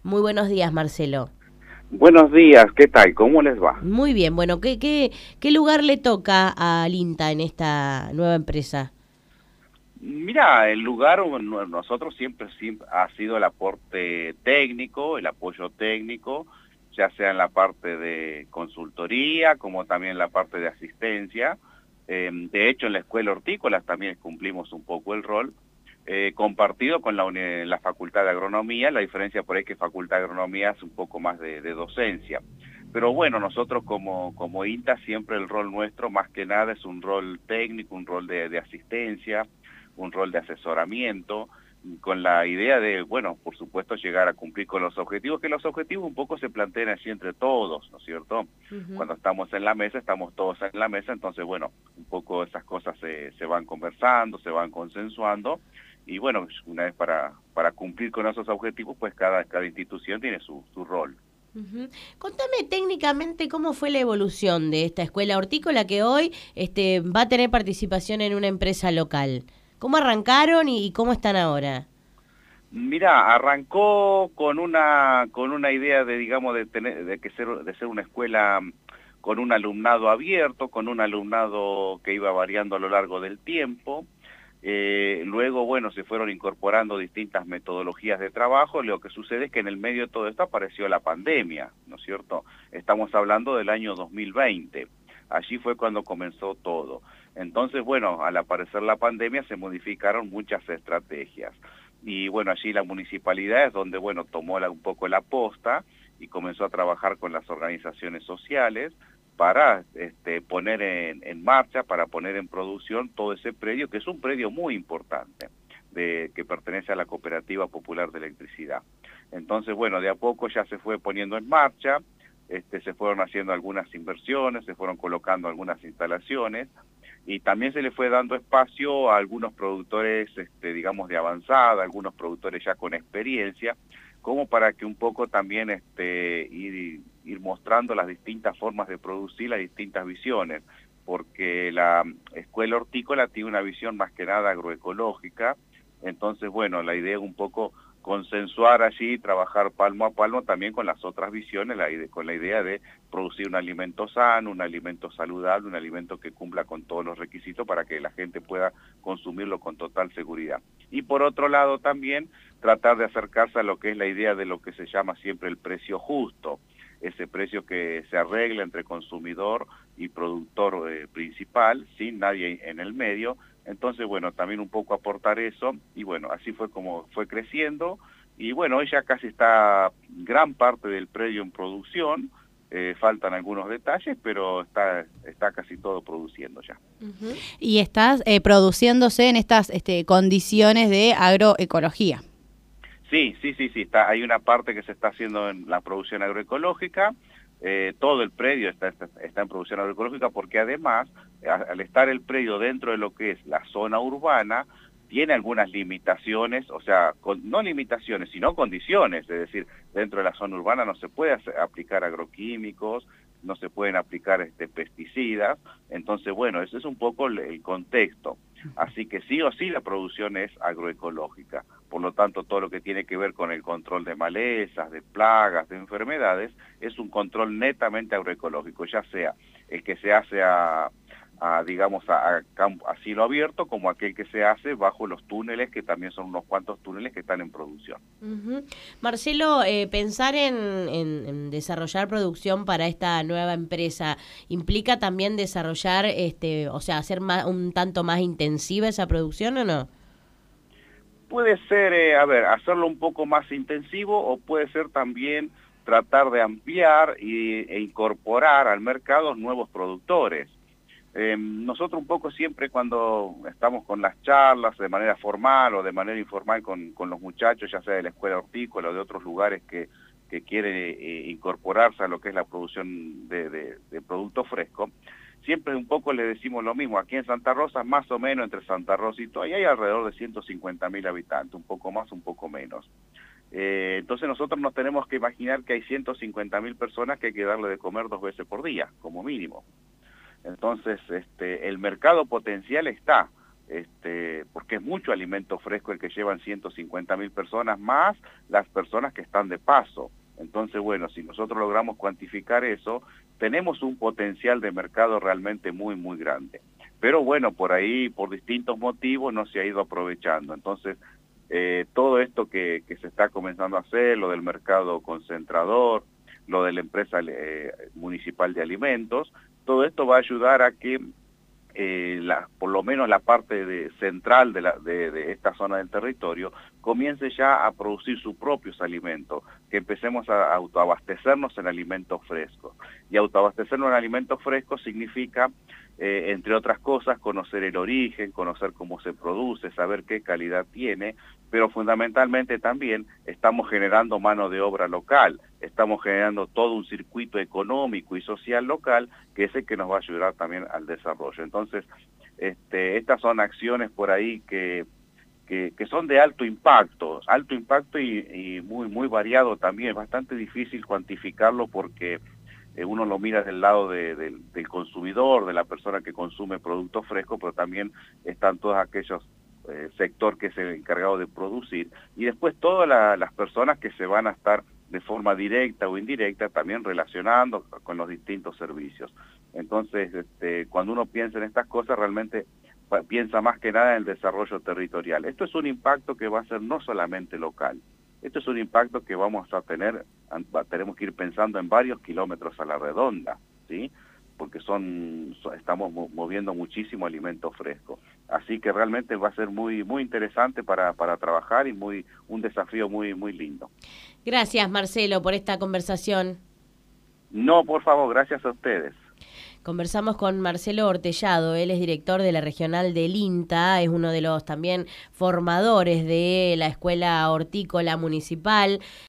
Muy buenos días, Marcelo. Buenos días, ¿qué tal? ¿Cómo les va? Muy bien, bueno, ¿qué lugar le toca al INTA en esta nueva empresa? Mira, el lugar, bueno, nosotros siempre ha sido el aporte técnico, el apoyo técnico, ya sea en la parte de consultoría, como también en la parte de asistencia. De hecho, en la escuela hortícola también cumplimos un poco el rol, compartido con la Facultad de Agronomía. La diferencia por ahí es que Facultad de Agronomía es un poco más de docencia. Pero bueno, nosotros como INTA siempre el rol nuestro más que nada es un rol técnico, un rol de asistencia, un rol de asesoramiento, con la idea de, bueno, por supuesto, llegar a cumplir con los objetivos, que los objetivos un poco se plantean así entre todos, ¿no es cierto? Ujú. Cuando estamos en la mesa, estamos todos en la mesa, entonces, bueno, un poco esas cosas se van conversando, se van consensuando, y bueno, una vez para cumplir con esos objetivos, pues cada institución tiene su rol. Ujú. Contame técnicamente cómo fue la evolución de esta escuela hortícola que hoy va a tener participación en una empresa local. ¿Cómo arrancaron y cómo están ahora? Mira, arrancó con una idea de, digamos, de ser una escuela con un alumnado abierto, con un alumnado que iba variando a lo largo del tiempo. Luego, bueno, se fueron incorporando distintas metodologías de trabajo. Lo que sucede es que en el medio de todo esto apareció la pandemia, ¿no es cierto? Estamos hablando del año 2020. Allí fue cuando comenzó todo. Entonces, bueno, al aparecer la pandemia se modificaron muchas estrategias. Y bueno, allí la municipalidad es donde, bueno, tomó un poco la posta y comenzó a trabajar con las organizaciones sociales para poner en marcha, para poner en producción todo ese predio, que es un predio muy importante, que pertenece a la Cooperativa Popular de Electricidad. Entonces, bueno, de a poco ya se fue poniendo en marcha, se fueron haciendo algunas inversiones, se fueron colocando algunas instalaciones, y también se le fue dando espacio a algunos productores, digamos, de avanzada, algunos productores ya con experiencia, como para que un poco también ir mostrando las distintas formas de producir, las distintas visiones, porque la escuela hortícola tiene una visión más que nada agroecológica. Entonces, bueno, la idea es un poco consensuar allí, trabajar palmo a palmo también con las otras visiones, con la idea de producir un alimento sano, un alimento saludable, un alimento que cumpla con todos los requisitos para que la gente pueda consumirlo con total seguridad. Y por otro lado también tratar de acercarse a lo que es la idea de lo que se llama siempre el precio justo, ese precio que se arregla entre consumidor y productor principal, sin nadie en el medio. Entonces, bueno, también un poco aportar eso, y bueno, así fue como fue creciendo, y bueno, hoy ya casi está gran parte del predio en producción. Faltan algunos detalles, pero está casi todo produciendo ya. Ujú. Y estás produciéndose en estas condiciones de agroecología. Sí, sí, sí, sí, hay una parte que se está haciendo en la producción agroecológica. Todo el predio está en producción agroecológica, porque además, al estar el predio dentro de lo que es la zona urbana, tiene algunas limitaciones, o sea, no limitaciones, sino condiciones. Es decir, dentro de la zona urbana no se puede aplicar agroquímicos, no se pueden aplicar pesticidas. Entonces, bueno, ese es un poco el contexto. Así que sí o sí la producción es agroecológica. Por lo tanto, todo lo que tiene que ver con el control de malezas, de plagas, de enfermedades, es un control netamente agroecológico, ya sea el que se hace digamos, a cielo abierto, como aquel que se hace bajo los túneles, que también son unos cuantos túneles que están en producción. Ujú. Marcelo, pensar en desarrollar producción para esta nueva empresa implica también desarrollar, o sea, hacer un tanto más intensiva esa producción, ¿o no? Puede ser, a ver, hacerlo un poco más intensivo, o puede ser también tratar de ampliar e incorporar al mercado nuevos productores. Nosotros un poco siempre, cuando estamos con las charlas de manera formal o de manera informal con los muchachos, ya sea de la escuela hortícola o de otros lugares que quieren incorporarse a lo que es la producción de producto fresco, siempre un poco les decimos lo mismo. Aquí en Santa Rosa, más o menos entre Santa Rosa y todo, ahí hay alrededor de 150.000 habitantes, un poco más, un poco menos. Entonces nosotros nos tenemos que imaginar que hay 150.000 personas que hay que darle de comer 2 veces por día, como mínimo. Entonces, el mercado potencial está, porque es mucho alimento fresco el que llevan 150.000 personas, más las personas que están de paso. Entonces, bueno, si nosotros logramos cuantificar eso, tenemos un potencial de mercado realmente muy, muy grande. Pero bueno, por ahí, por distintos motivos, no se ha ido aprovechando. Entonces, todo esto que se está comenzando a hacer, lo del mercado concentrador, lo de la empresa municipal de alimentos, todo esto va a ayudar a que por lo menos la parte central de esta zona del territorio comience ya a producir sus propios alimentos, que empecemos a autoabastecernos en alimentos frescos. Y autoabastecernos en alimentos frescos significa, entre otras cosas, conocer el origen, conocer cómo se produce, saber qué calidad tiene, pero fundamentalmente también estamos generando mano de obra local, estamos generando todo un circuito económico y social local que es el que nos va a ayudar también al desarrollo. Entonces, estas son acciones por ahí que son de alto impacto y muy, muy variado también. Es bastante difícil cuantificarlo porque uno lo mira del lado del consumidor, de la persona que consume productos frescos, pero también están todos aquellos sector que es el encargado de producir, y después todas las personas que se van a estar de forma directa o indirecta también relacionando con los distintos servicios. Entonces, cuando uno piensa en estas cosas, realmente piensa más que nada en el desarrollo territorial. Esto es un impacto que va a ser no solamente local, esto es un impacto que vamos a tener, tenemos que ir pensando en varios kilómetros a la redonda, ¿sí? Porque estamos moviendo muchísimo alimento fresco. Así que realmente va a ser muy, muy interesante para trabajar y un desafío muy, muy lindo. Gracias, Marcelo, por esta conversación. No, por favor, gracias a ustedes. Conversamos con Marcelo Ortellado, él es director de la regional del INTA, es uno de los también formadores de la Escuela Hortícola Municipal